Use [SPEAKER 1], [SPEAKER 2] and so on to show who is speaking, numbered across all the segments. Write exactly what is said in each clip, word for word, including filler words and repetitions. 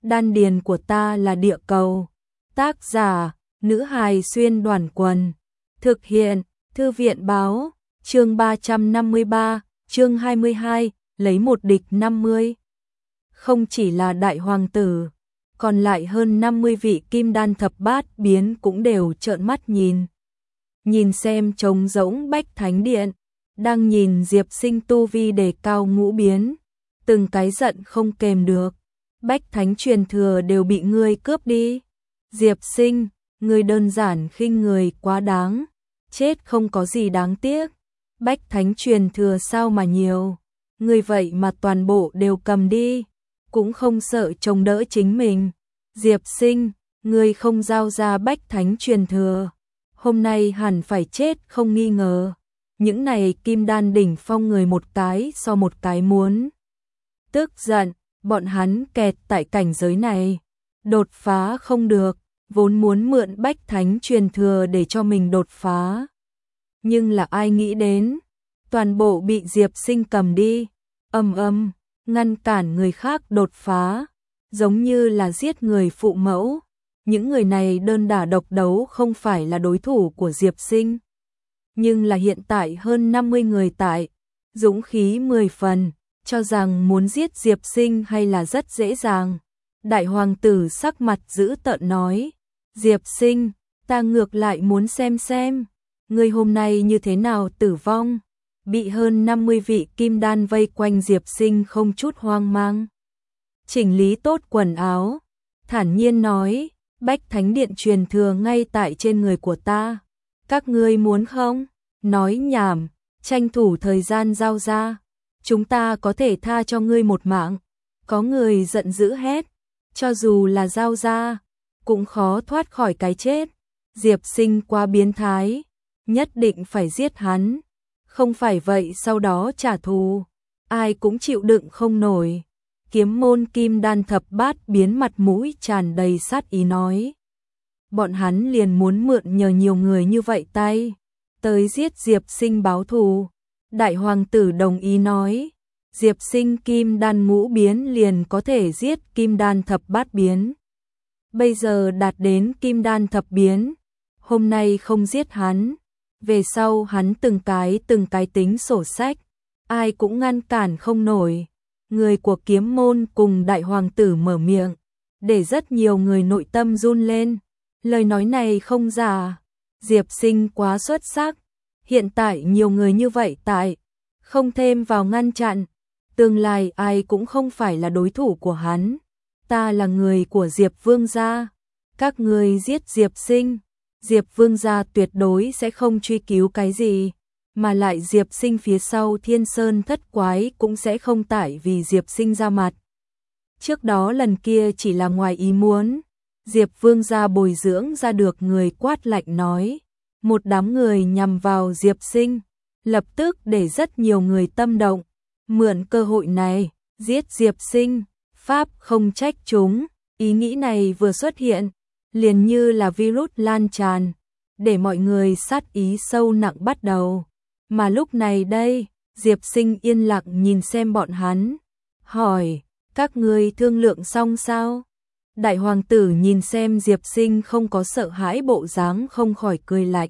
[SPEAKER 1] đan điền của ta là địa cầu. Tác giả, nữ hài xuyên đoàn quần. Thực hiện, thư viện báo, chương ba trăm năm mươi ba, chương hai mươi hai, lấy một địch năm mươi. Không chỉ là đại hoàng tử, còn lại hơn năm mươi vị kim đan thập bát biến cũng đều trợn mắt nhìn. Nhìn xem trống rỗng Bách Thánh Điện, đang nhìn Diệp Sinh tu vi đề cao ngũ biến, từng cái giận không kềm được. Bách Thánh truyền thừa đều bị ngươi cướp đi. Diệp Sinh, ngươi đơn giản khinh người quá đáng, chết không có gì đáng tiếc. Bách Thánh truyền thừa sao mà nhiều, ngươi vậy mà toàn bộ đều cầm đi, cũng không sợ chống đỡ chính mình. Diệp Sinh, ngươi không giao ra Bách Thánh truyền thừa, hôm nay hẳn phải chết không nghi ngờ. Những này kim đan đỉnh phong người một cái so một cái muốn. Tức giận, bọn hắn kẹt tại cảnh giới này, đột phá không được, vốn muốn mượn Bách Thánh truyền thừa để cho mình đột phá. Nhưng là ai nghĩ đến, toàn bộ bị Diệp Sinh cầm đi, âm âm, ngăn cản người khác đột phá, giống như là giết người phụ mẫu. Những người này đơn đả độc đấu không phải là đối thủ của Diệp Sinh. Nhưng là hiện tại hơn năm mươi người tại, dũng khí mười phần, cho rằng muốn giết Diệp Sinh hay là rất dễ dàng. Đại hoàng tử sắc mặt dữ tợn nói, Diệp Sinh, ta ngược lại muốn xem xem, ngươi hôm nay như thế nào tử vong. Bị hơn năm mươi vị kim đan vây quanh Diệp Sinh không chút hoang mang. Chỉnh lý tốt quần áo, thản nhiên nói, Bách Thánh Điện truyền thừa ngay tại trên người của ta. Các ngươi muốn không? Nói nhảm, tranh thủ thời gian giao ra. Chúng ta có thể tha cho ngươi một mạng. Có người giận dữ hét, cho dù là giao ra, cũng khó thoát khỏi cái chết. Diệp Sinh quá biến thái, nhất định phải giết hắn. Không phải vậy sau đó trả thù, ai cũng chịu đựng không nổi. Kiếm môn kim đan thập bát biến mặt mũi tràn đầy sát ý nói. Bọn hắn liền muốn mượn nhờ nhiều người như vậy tay, tới giết Diệp Sinh báo thù. Đại hoàng tử đồng ý nói, Diệp Sinh kim đan ngũ biến liền có thể giết kim đan thập bát biến. Bây giờ đạt đến kim đan thập biến, hôm nay không giết hắn, về sau hắn từng cái từng cái tính sổ sách, ai cũng ngăn cản không nổi. Người của kiếm môn cùng đại hoàng tử mở miệng, để rất nhiều người nội tâm run lên. Lời nói này không giả, Diệp Sinh quá xuất sắc, hiện tại nhiều người như vậy tại, không thêm vào ngăn chặn, tương lai ai cũng không phải là đối thủ của hắn. Ta là người của Diệp Vương gia, các ngươi giết Diệp Sinh, Diệp Vương gia tuyệt đối sẽ không truy cứu cái gì, mà lại Diệp Sinh phía sau Thiên Sơn thất quái cũng sẽ không tải vì Diệp Sinh ra mặt. Trước đó lần kia chỉ là ngoài ý muốn, Diệp Vương gia bồi dưỡng ra được người quát lạnh nói, một đám người nhằm vào Diệp Sinh, lập tức để rất nhiều người tâm động, mượn cơ hội này, giết Diệp Sinh, pháp không trách chúng. Ý nghĩ này vừa xuất hiện, liền như là virus lan tràn, để mọi người sát ý sâu nặng bắt đầu. Mà lúc này đây, Diệp Sinh yên lặng nhìn xem bọn hắn, hỏi, các ngươi thương lượng xong sao? Đại hoàng tử nhìn xem Diệp Sinh không có sợ hãi bộ dáng không khỏi cười lạnh.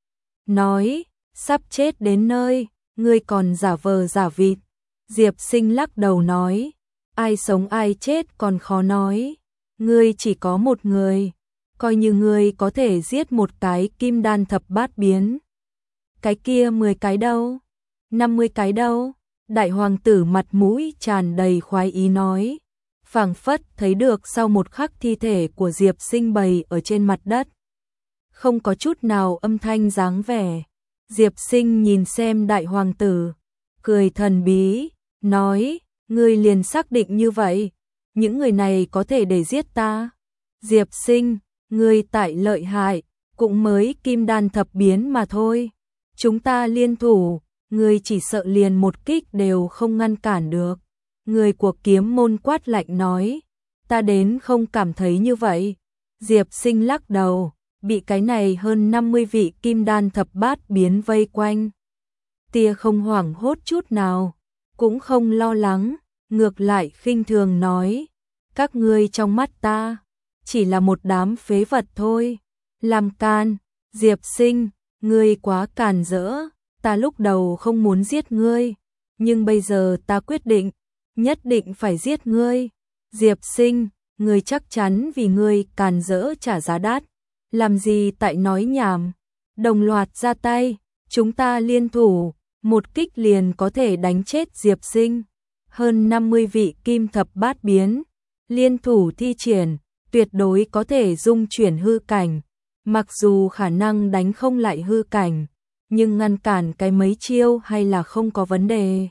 [SPEAKER 1] Nói, sắp chết đến nơi, ngươi còn giả vờ giả vịt. Diệp Sinh lắc đầu nói, ai sống ai chết còn khó nói. Ngươi chỉ có một người, coi như ngươi có thể giết một cái kim đan thập bát biến. Cái kia mười cái đâu? năm mươi cái đâu? Đại hoàng tử mặt mũi tràn đầy khoái ý nói, phảng phất thấy được sau một khắc thi thể của Diệp Sinh bày ở trên mặt đất, không có chút nào âm thanh dáng vẻ. Diệp Sinh nhìn xem đại hoàng tử, cười thần bí, nói, ngươi liền xác định như vậy, những người này có thể để giết ta. Diệp Sinh, ngươi tại lợi hại, cũng mới kim đan thập biến mà thôi. Chúng ta liên thủ, ngươi chỉ sợ liền một kích đều không ngăn cản được. Người của kiếm môn quát lạnh nói, ta đến không cảm thấy như vậy. Diệp Sinh lắc đầu, bị cái này hơn năm mươi vị kim đan thập bát biến vây quanh. Tia không hoảng hốt chút nào, cũng không lo lắng, ngược lại khinh thường nói, các ngươi trong mắt ta chỉ là một đám phế vật thôi. Làm can, Diệp Sinh, ngươi quá càn rỡ, ta lúc đầu không muốn giết ngươi, nhưng bây giờ ta quyết định, nhất định phải giết ngươi. Diệp Sinh, ngươi chắc chắn vì ngươi càn rỡ trả giá đắt, làm gì tại nói nhảm, đồng loạt ra tay, chúng ta liên thủ, một kích liền có thể đánh chết Diệp Sinh. Hơn năm mươi vị kim thập bát biến, liên thủ thi triển, tuyệt đối có thể dung chuyển hư cảnh, mặc dù khả năng đánh không lại hư cảnh, nhưng ngăn cản cái mấy chiêu hay là không có vấn đề.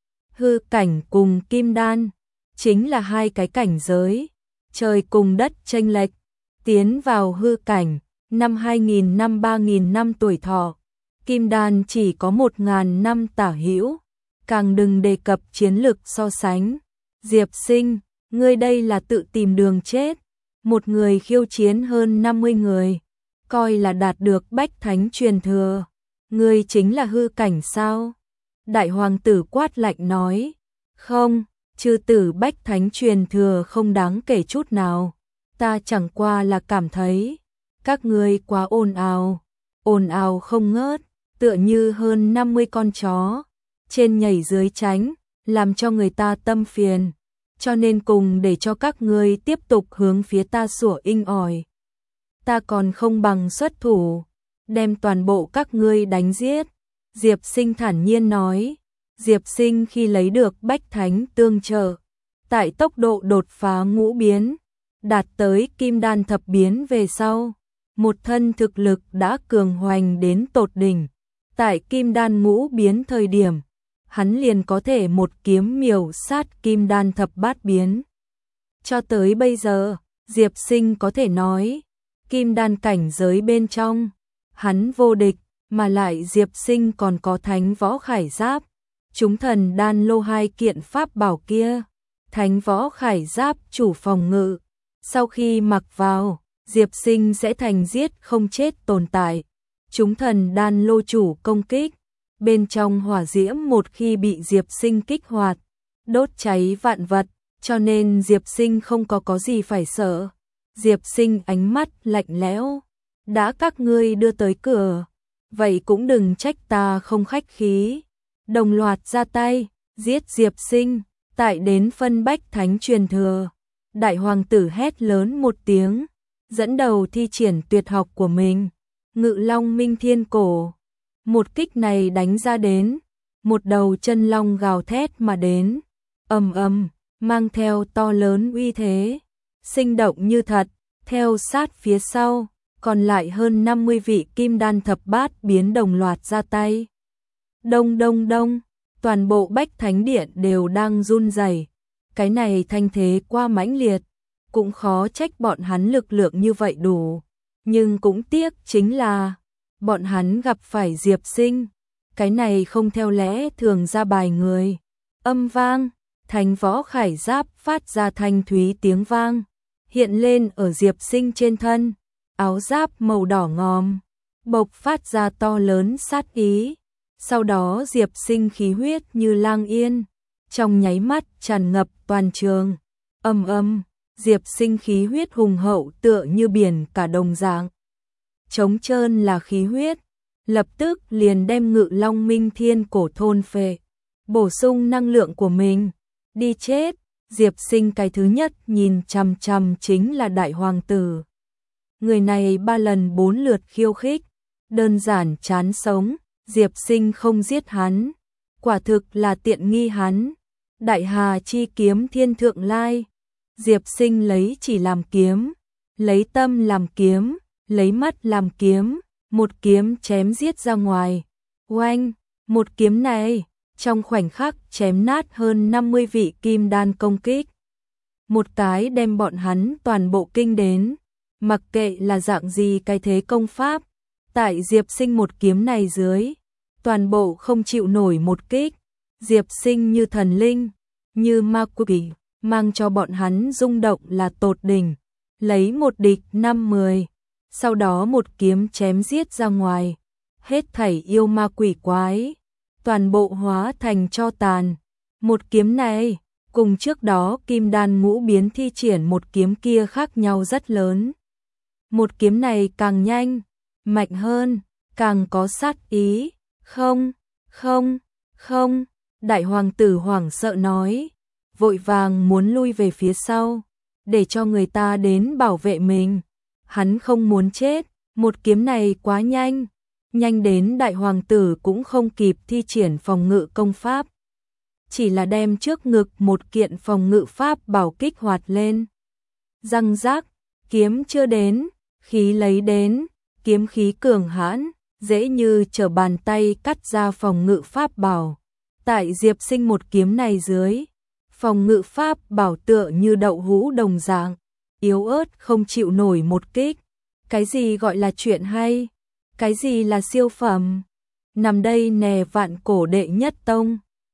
[SPEAKER 1] Hư cảnh cùng kim đan, chính là hai cái cảnh giới, trời cùng đất chênh lệch, tiến vào hư cảnh, năm hai nghìn năm ba nghìn năm tuổi thọ, kim đan chỉ có một nghìn năm tả hữu, càng đừng đề cập chiến lực so sánh. Diệp Sinh, ngươi đây là tự tìm đường chết, một người khiêu chiến hơn năm mươi người, coi là đạt được bách thánh truyền thừa, ngươi chính là hư cảnh sao? Đại hoàng tử quát lạnh nói, không, chư tử bách thánh truyền thừa không đáng kể chút nào, ta chẳng qua là cảm thấy, các ngươi quá ồn ào, ồn ào không ngớt, tựa như hơn năm mươi con chó, trên nhảy dưới tránh, làm cho người ta tâm phiền, cho nên cùng để cho các ngươi tiếp tục hướng phía ta sủa inh ỏi. Ta còn không bằng xuất thủ, đem toàn bộ các ngươi đánh giết. Diệp Sinh thản nhiên nói, Diệp Sinh khi lấy được bách thánh tương trợ, tại tốc độ đột phá ngũ biến, đạt tới kim đan thập biến về sau, một thân thực lực đã cường hoành đến tột đỉnh. Tại kim đan ngũ biến thời điểm, hắn liền có thể một kiếm miểu sát kim đan thập bát biến. Cho tới bây giờ, Diệp Sinh có thể nói, kim đan cảnh giới bên trong, hắn vô địch, mà lại Diệp Sinh còn có thánh võ khải giáp, chúng thần đan lô hai kiện pháp bảo kia, thánh võ khải giáp chủ phòng ngự, sau khi mặc vào, Diệp Sinh sẽ thành giết không chết tồn tại. Chúng thần đan lô chủ công kích, bên trong hỏa diễm một khi bị Diệp Sinh kích hoạt, đốt cháy vạn vật, cho nên Diệp Sinh không có có gì phải sợ. Diệp Sinh ánh mắt lạnh lẽo, đã các ngươi đưa tới cửa, vậy cũng đừng trách ta không khách khí. Đồng loạt ra tay, giết Diệp Sinh, tại đến phân bách thánh truyền thừa. Đại hoàng tử hét lớn một tiếng, dẫn đầu thi triển tuyệt học của mình. Ngự long minh thiên cổ, một kích này đánh ra đến, một đầu chân long gào thét mà đến, ầm ầm, mang theo to lớn uy thế, sinh động như thật, theo sát phía sau, còn lại hơn năm mươi vị kim đan thập bát biến đồng loạt ra tay. Đông đông đông, toàn bộ bách thánh điện đều đang run rẩy, cái này thanh thế qua mãnh liệt, cũng khó trách bọn hắn lực lượng như vậy đủ. Nhưng cũng tiếc chính là, bọn hắn gặp phải Diệp Sinh, cái này không theo lẽ thường ra bài người. Âm vang, thánh võ khải giáp phát ra thanh thúy tiếng vang, hiện lên ở Diệp Sinh trên thân, áo giáp màu đỏ ngòm, bộc phát ra to lớn sát ý. Sau đó Diệp Sinh khí huyết như lang yên, trong nháy mắt tràn ngập toàn trường. Âm âm, Diệp Sinh khí huyết hùng hậu tựa như biển cả đồng dạng. Trống trơn là khí huyết, lập tức liền đem Ngự Long Minh Thiên cổ thôn phệ, bổ sung năng lượng của mình. Đi chết, Diệp Sinh cái thứ nhất nhìn chằm chằm chính là đại hoàng tử. Người này ba lần bốn lượt khiêu khích, đơn giản chán sống, Diệp Sinh không giết hắn, quả thực là tiện nghi hắn. Đại Hà chi kiếm thiên thượng lai, Diệp Sinh lấy chỉ làm kiếm, lấy tâm làm kiếm, lấy mắt làm kiếm, một kiếm chém giết ra ngoài. Oanh, một kiếm này, trong khoảnh khắc chém nát hơn năm mươi vị kim đan công kích. Một cái đem bọn hắn toàn bộ kinh đến, mặc kệ là dạng gì cái thế công pháp, tại Diệp Sinh một kiếm này dưới, toàn bộ không chịu nổi một kích. Diệp Sinh như thần linh, như ma quỷ, mang cho bọn hắn rung động là tột đỉnh, lấy một địch năm mười, sau đó một kiếm chém giết ra ngoài, hết thảy yêu ma quỷ quái, toàn bộ hóa thành tro tàn. Một kiếm này, cùng trước đó Kim Đan ngũ biến thi triển một kiếm kia khác nhau rất lớn. Một kiếm này càng nhanh, mạnh hơn, càng có sát ý. Không, không, không, đại hoàng tử hoảng sợ nói, vội vàng muốn lui về phía sau, để cho người ta đến bảo vệ mình. Hắn không muốn chết, một kiếm này quá nhanh, nhanh đến đại hoàng tử cũng không kịp thi triển phòng ngự công pháp. Chỉ là đem trước ngực một kiện phòng ngự pháp bảo kích hoạt lên. Răng rác, kiếm chưa đến, khí lấy đến, kiếm khí cường hãn, dễ như trở bàn tay cắt ra phòng ngự pháp bảo. Tại Diệp Sinh một kiếm này dưới, phòng ngự pháp bảo tựa như đậu hũ đồng dạng, yếu ớt không chịu nổi một kích. Cái gì gọi là chuyện hay? Cái gì là siêu phẩm? Nằm đây nè vạn cổ đệ nhất tông.